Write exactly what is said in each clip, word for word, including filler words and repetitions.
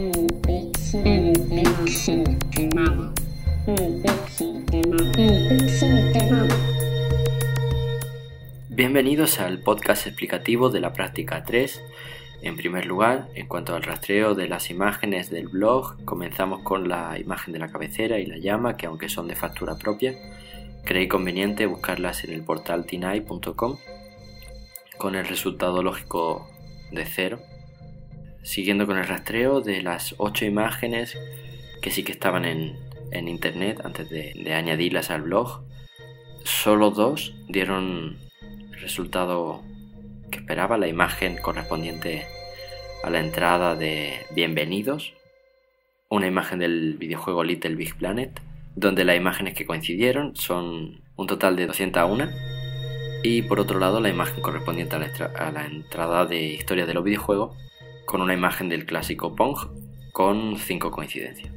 Bienvenidos al podcast explicativo de la práctica tres. En primer lugar, en cuanto al rastreo de las imágenes del blog, comenzamos con la imagen de la cabecera y la llama, que aunque son de factura propia, creí conveniente buscarlas en el portal tinai punto com con el resultado lógico de cero. Siguiendo con el rastreo de las ocho imágenes que sí que estaban en, en internet antes de, de añadirlas al blog, solo dos dieron el resultado que esperaba, la imagen correspondiente a la entrada de Bienvenidos, una imagen del videojuego Little Big Planet, donde las imágenes que coincidieron son un total de doscientos uno, y por otro lado la imagen correspondiente a la, extra- a la entrada de Historia de los videojuegos, con una imagen del clásico Pong con cinco coincidencias.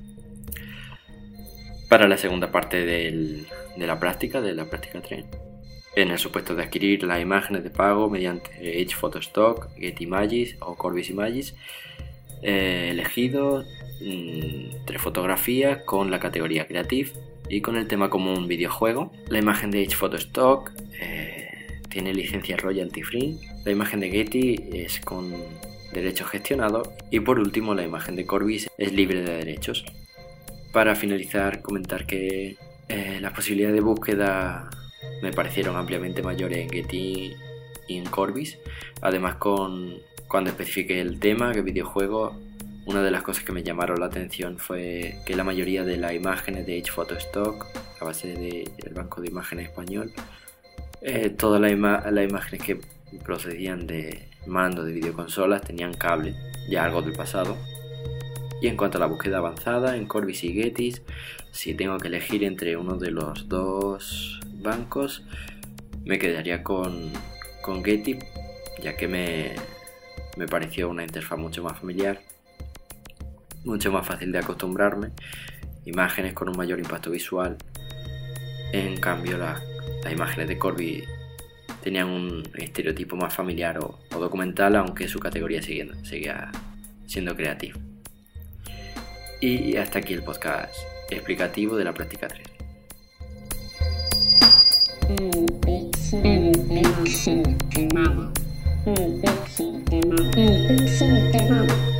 Para la segunda parte del, de la práctica, de la práctica tres, en el supuesto de adquirir las imágenes de pago mediante Edge Photostock, Get'images o Corbis Images, he elegido mmm, tres fotografías con la categoría Creative y con el tema común videojuego. La imagen de Edge Photostock eh, tiene licencia royalty free, la imagen de Getty es con derechos gestionados y por último la imagen de Corbis es libre de derechos. Para finalizar, comentar que eh, las posibilidades de búsqueda me parecieron ampliamente mayores en Getty y en Corbis. Además, con, cuando especifiqué el tema, que videojuego, una de las cosas que me llamaron la atención fue que la mayoría de las imágenes de Edge Photostock, a base del banco de imágenes español, eh, todas las ima- las imágenes que procedían de mando de videoconsolas tenían cable, ya algo del pasado. Y en cuanto a la búsqueda avanzada, en Corbis y Getty, si tengo que elegir entre uno de los dos bancos, me quedaría con, con Getty, ya que me, me pareció una interfaz mucho más familiar, mucho más fácil de acostumbrarme, imágenes con un mayor impacto visual. En cambio, la, las imágenes de Corbis tenían un estereotipo más familiar o, o documental, aunque su categoría seguía, seguía siendo creativa. Y hasta aquí el podcast explicativo de la práctica tres. Un pixel, un pixel, un pixel, un pixel, un pixel,